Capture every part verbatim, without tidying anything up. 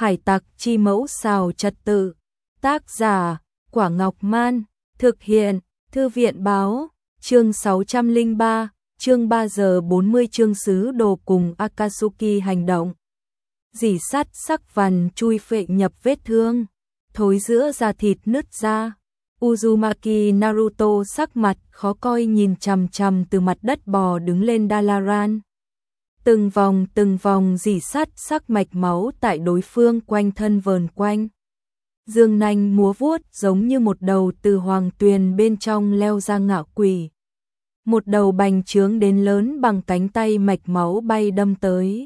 Hải tặc chi mẫu xào trật tự. Tác giả, Quả Ngọc Man. Thực hiện, Thư viện báo. Chương sáu trăm lẻ ba, chương ba giờ bốn mươi chương sứ đồ cùng Akatsuki hành động. Dỉ sắt sắc vằn chui phệ nhập vết thương, thối giữa da thịt nứt ra. Uzumaki Naruto sắc mặt khó coi nhìn chằm chằm từ mặt đất bò đứng lên Dalaran. Từng vòng từng vòng dỉ sắt sắc mạch máu tại đối phương quanh thân vờn quanh. Dương nanh múa vuốt giống như một đầu từ hoàng tuyền bên trong leo ra ngạo quỷ. Một đầu bành trướng đến lớn bằng cánh tay mạch máu bay đâm tới.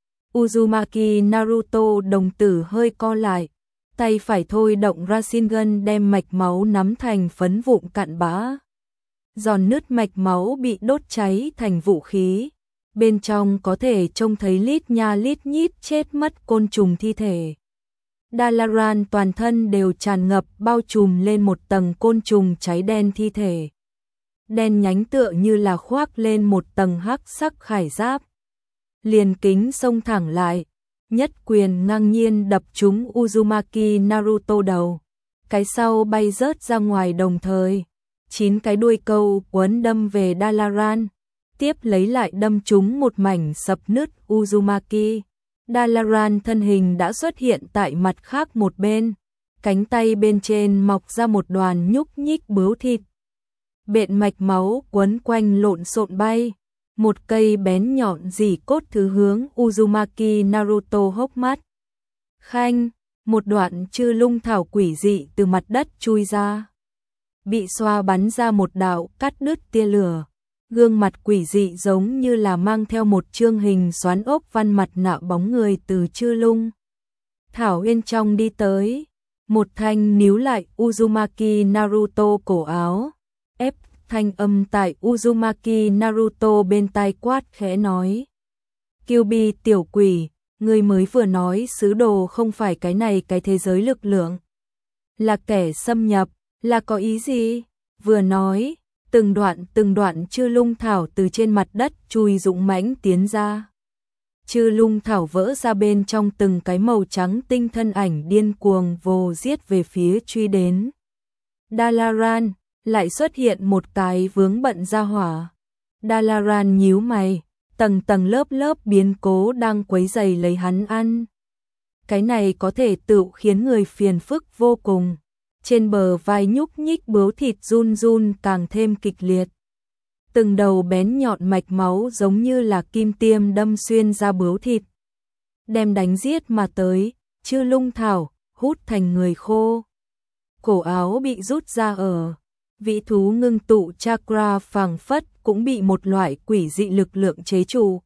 Uzumaki Naruto đồng tử hơi co lại, tay phải thôi động Rasengan đem mạch máu nắm thành phấn vụn cặn bã. Giòn nứt mạch máu bị đốt cháy thành vũ khí, bên trong có thể trông thấy lít nha lít nhít chết mất côn trùng thi thể. Dalaran toàn thân đều tràn ngập bao trùm lên một tầng côn trùng cháy đen thi thể. Đen nhánh tựa như là khoác lên một tầng hắc sắc khải giáp. Liền kính xông thẳng lại, nhất quyền ngang nhiên đập trúng Uzumaki Naruto đầu. Cái sau bay rớt ra ngoài đồng thời, chín cái đuôi câu quấn đâm về Dalaran, tiếp lấy lại đâm trúng một mảnh sập nứt Uzumaki. Dalaran thân hình đã xuất hiện tại mặt khác một bên, cánh tay bên trên mọc ra một đoàn nhúc nhích bướu thịt. Bện mạch máu quấn quanh lộn xộn bay, một cây bén nhọn rỉ cốt thứ hướng Uzumaki Naruto hốc mắt. Khanh, một đoạn chư lung thảo quỷ dị từ mặt đất chui ra. Bị xoa bắn ra một đạo cắt đứt tia lửa. Gương mặt quỷ dị giống như là mang theo một chương hình xoắn ốc văn mặt nạ bóng người từ chư lung thảo bên trong đi tới. Một thanh níu lại Uzumaki Naruto cổ áo, ép thanh âm tại Uzumaki Naruto bên tai quát khẽ nói: Kyuubi tiểu quỷ, ngươi mới vừa nói sứ đồ không phải cái này cái thế giới lực lượng, là kẻ xâm nhập, là có ý gì? Vừa nói, từng đoạn từng đoạn chư lung thảo từ trên mặt đất chui dũng mãnh tiến ra. Chư lung thảo vỡ ra bên trong từng cái màu trắng tinh thân ảnh điên cuồng vồ giết về phía truy đến. Dalaran, lại xuất hiện một cái vướng bận ra hỏa. Dalaran nhíu mày, tầng tầng lớp lớp biến cố đang quấy rầy lấy hắn ăn. Cái này có thể tự khiến người phiền phức vô cùng. Trên bờ vai nhúc nhích bướu thịt run run càng thêm kịch liệt. Từng đầu bén nhọn mạch máu giống như là kim tiêm đâm xuyên ra bướu thịt. Đem đánh giết mà tới, chư lung thảo, hút thành người khô. Cổ áo bị rút ra ở. Vĩ thú ngưng tụ chakra phảng phất cũng bị một loại quỷ dị lực lượng chế trụ.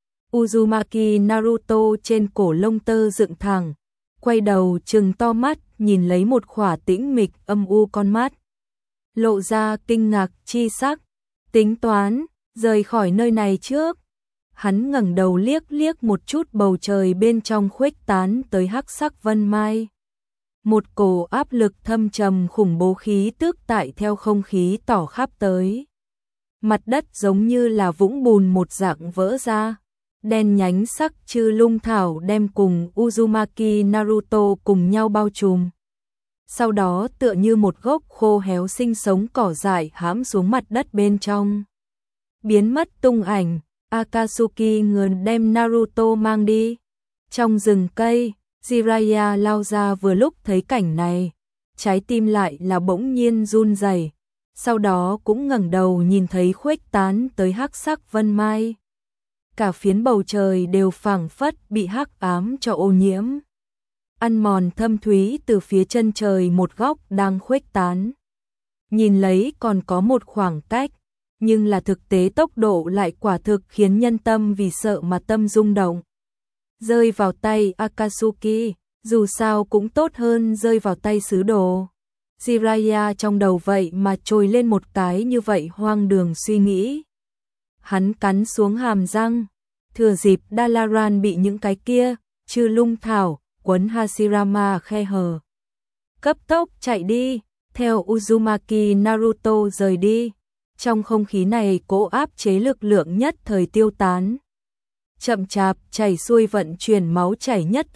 Uzumaki Naruto trên cổ lông tơ dựng thẳng, quay đầu trừng to mắt nhìn lấy một khỏa tĩnh mịch âm u con mắt. Lộ ra kinh ngạc chi sắc, tính toán, rời khỏi nơi này trước. Hắn ngẩng đầu liếc liếc một chút bầu trời bên trong khuếch tán tới hắc sắc vân mai. Một cổ áp lực thâm trầm khủng bố khí tức tại theo không khí tỏ khắp tới. Mặt đất giống như là vũng bùn một dạng vỡ ra. Đen nhánh sắc chư lung thảo đem cùng Uzumaki Naruto cùng nhau bao trùm. Sau đó tựa như một gốc khô héo sinh sống cỏ dại hãm xuống mặt đất bên trong. Biến mất tung ảnh, Akatsuki ngườn đem Naruto mang đi. Trong rừng cây, Jiraiya lao ra vừa lúc thấy cảnh này. Trái tim lại là bỗng nhiên run rẩy. Sau đó cũng ngẩng đầu nhìn thấy khuếch tán tới hắc sắc vân mai. Cả phiến bầu trời đều phảng phất bị hắc ám cho ô nhiễm. Ăn mòn thâm thúy từ phía chân trời một góc đang khuếch tán. Nhìn lấy còn có một khoảng cách, nhưng là thực tế tốc độ lại quả thực khiến nhân tâm vì sợ mà tâm rung động. Rơi vào tay Akatsuki, dù sao cũng tốt hơn rơi vào tay sứ đồ. Jiraiya trong đầu vậy mà trồi lên một cái như vậy hoang đường suy nghĩ. Hắn cắn xuống hàm răng, thừa dịp Dalaran bị những cái kia chư lung thảo quấn Hashirama khe hở, cấp tốc chạy đi, theo Uzumaki Naruto rời đi. Trong không khí này cỗ áp chế lực lượng nhất thời tiêu tán. Chậm chạp chảy xuôi vận chuyển máu chảy nhất thời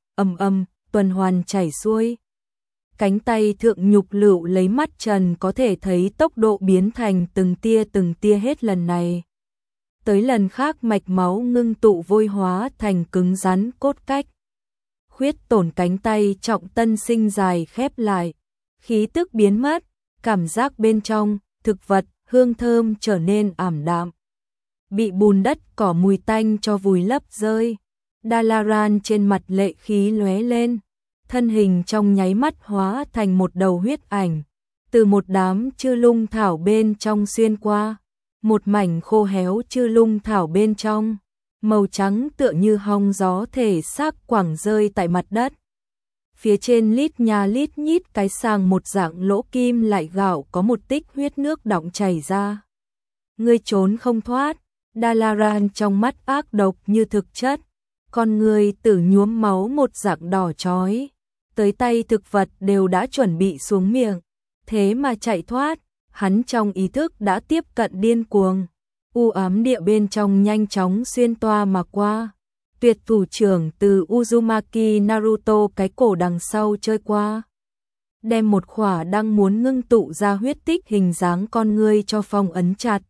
ầm ầm, tuần hoàn chảy xuôi. Cánh tay thượng nhục lựu lấy mắt trần có thể thấy tốc độ biến thành từng tia từng tia hết lần này. Tới lần khác mạch máu ngưng tụ vôi hóa thành cứng rắn cốt cách. Khuyết tổn cánh tay trọng tân sinh dài khép lại, khí tức biến mất, cảm giác bên trong, thực vật, hương thơm trở nên ảm đạm. Bị bùn đất cỏ mùi tanh cho vùi lấp rơi. Dalaran trên mặt lệ khí lóe lên, thân hình trong nháy mắt hóa thành một đầu huyết ảnh, từ một đám chư lung thảo bên trong xuyên qua, một mảnh khô héo chư lung thảo bên trong, màu trắng tựa như hong gió thể xác quẳng rơi tại mặt đất. Phía trên lít nha lít nhít cái sàng một dạng lỗ kim lại gạo có một tích huyết nước đọng chảy ra. Ngươi trốn không thoát. Dalaran trong mắt ác độc như thực chất, con người tử nhuốm máu một dạng đỏ chói, tới tay thực vật đều đã chuẩn bị xuống miệng, thế mà chạy thoát, hắn trong ý thức đã tiếp cận điên cuồng, u ám địa bên trong nhanh chóng xuyên toa mà qua, tuyệt thủ trưởng từ Uzumaki Naruto cái cổ đằng sau chơi qua, đem một khỏa đang muốn ngưng tụ ra huyết tích hình dáng con người cho phong ấn chặt.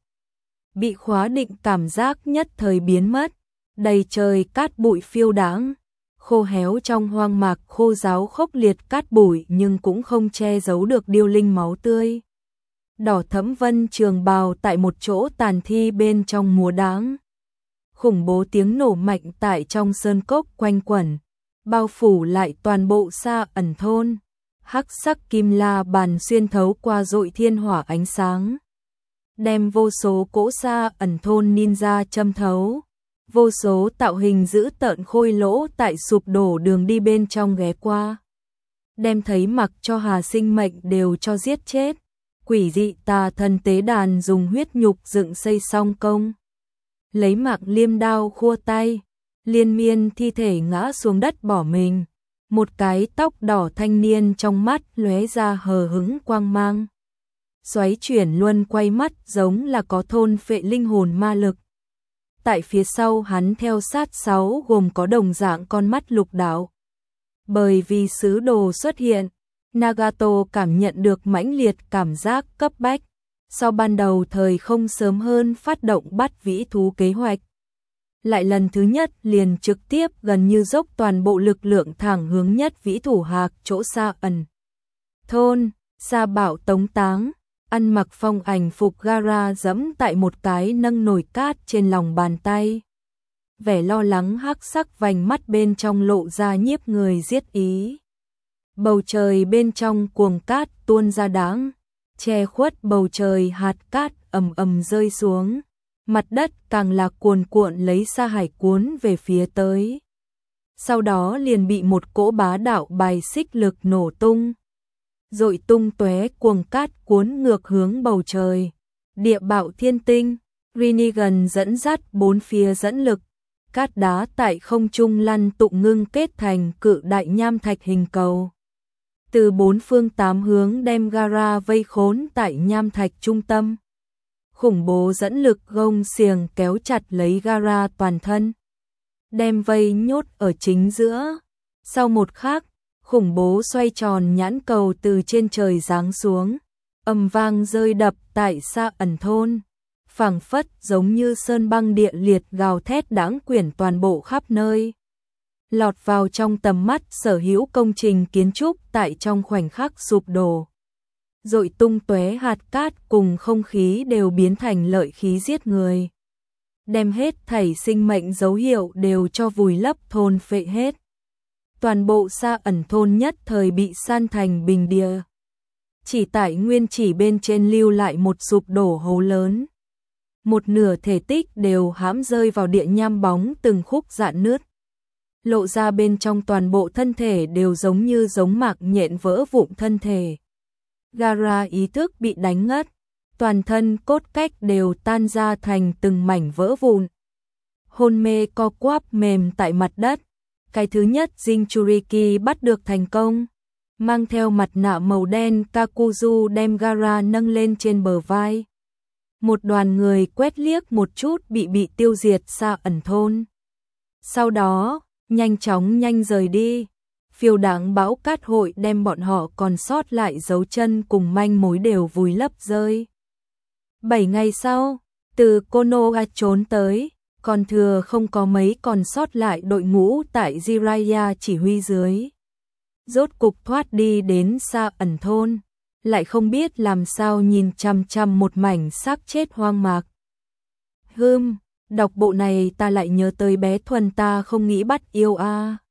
Bị khóa định cảm giác nhất thời biến mất, đầy trời cát bụi phiêu đãng, khô héo trong hoang mạc khô ráo khốc liệt cát bụi nhưng cũng không che giấu được điêu linh máu tươi. Đỏ thẫm vân trường bào tại một chỗ tàn thi bên trong múa đáng. Khủng bố tiếng nổ mạnh tại trong sơn cốc quanh quẩn, bao phủ lại toàn bộ Sa Ẩn thôn. Hắc sắc kim la bàn xuyên thấu qua dội thiên hỏa ánh sáng, đem vô số cỗ Sa Ẩn thôn ninja châm thấu, vô số tạo hình dữ tợn khôi lỗ tại sụp đổ đường đi bên trong ghé qua, đem thấy mặc cho hà sinh mệnh đều cho giết chết. Quỷ dị tà thần tế đàn dùng huyết nhục dựng xây song công, lấy mạng liêm đao khua tay, liên miên thi thể ngã xuống đất bỏ mình, một cái tóc đỏ thanh niên trong mắt lóe ra hờ hững quang mang. Xoáy chuyển luân quay mắt giống là có thôn phệ linh hồn ma lực. Tại phía sau hắn theo sát sáu gồm có đồng dạng con mắt lục đạo. Bởi vì sứ đồ xuất hiện, Nagato cảm nhận được mãnh liệt cảm giác cấp bách. Sau ban đầu thời không sớm hơn phát động bắt vĩ thú kế hoạch. Lại lần thứ nhất liền trực tiếp gần như dốc toàn bộ lực lượng thẳng hướng nhất vĩ thủ hạc chỗ Sa Ẩn thôn, Sa Bảo tống táng. Ăn mặc phong ảnh phục Gaara dẫm tại một cái nâng nồi cát trên lòng bàn tay. Vẻ lo lắng hắc sắc vành mắt bên trong lộ ra nhiếp người giết ý. Bầu trời bên trong cuồng cát tuôn ra đáng, che khuất bầu trời hạt cát ầm ầm rơi xuống. Mặt đất càng là cuồn cuộn lấy Sa Hải cuốn về phía tới. Sau đó liền bị một cỗ bá đạo bài xích lực nổ tung. Dội tung tóe cuồng cát cuốn ngược hướng bầu trời. Địa bạo thiên tinh, Rinnegan dẫn dắt bốn phía dẫn lực. Cát đá tại không trung lăn tụng ngưng kết thành cự đại nham thạch hình cầu. Từ bốn phương tám hướng đem Gaara vây khốn tại nham thạch trung tâm. Khủng bố dẫn lực gông xiềng kéo chặt lấy Gaara toàn thân. Đem vây nhốt ở chính giữa. Sau một khắc, khủng bố xoay tròn nhãn cầu từ trên trời giáng xuống, ầm vang rơi đập tại Sa Ẩn thôn, phảng phất giống như sơn băng địa liệt gào thét đãng quyển toàn bộ khắp nơi. Lọt vào trong tầm mắt sở hữu công trình kiến trúc tại trong khoảnh khắc sụp đổ. Dội tung tóe hạt cát cùng không khí đều biến thành lợi khí giết người. Đem hết thảy sinh mệnh dấu hiệu đều cho vùi lấp thôn phệ hết. Toàn bộ Sa Ẩn thôn nhất thời bị san thành bình địa. Chỉ tại nguyên chỉ bên trên lưu lại một sụp đổ hố lớn. Một nửa thể tích đều hãm rơi vào địa nham bóng từng khúc rạn nứt. Lộ ra bên trong toàn bộ thân thể đều giống như giống mạc nhện vỡ vụn thân thể. Gaara ý thức bị đánh ngất, toàn thân cốt cách đều tan ra thành từng mảnh vỡ vụn. Hôn mê co quắp mềm tại mặt đất. Cái thứ nhất Jinchuriki bắt được thành công. Mang theo mặt nạ màu đen, Kakuzu đem Gaara nâng lên trên bờ vai. Một đoàn người quét liếc một chút bị bị tiêu diệt Sa Ẩn thôn. Sau đó, nhanh chóng nhanh rời đi. phiêu đáng bão cát hội đem bọn họ còn sót lại dấu chân cùng manh mối đều vùi lấp rơi. Bảy ngày sau, từ Konoha trốn tới, còn thừa không có mấy còn sót lại đội ngũ tại Jiraiya chỉ huy dưới. Rốt cục thoát đi đến xa ẩn thôn, lại không biết làm sao nhìn chằm chằm một mảnh xác chết hoang mạc. Hừm, đọc bộ này ta lại nhớ tới bé Thuần ta không nghĩ bắt yêu a. À.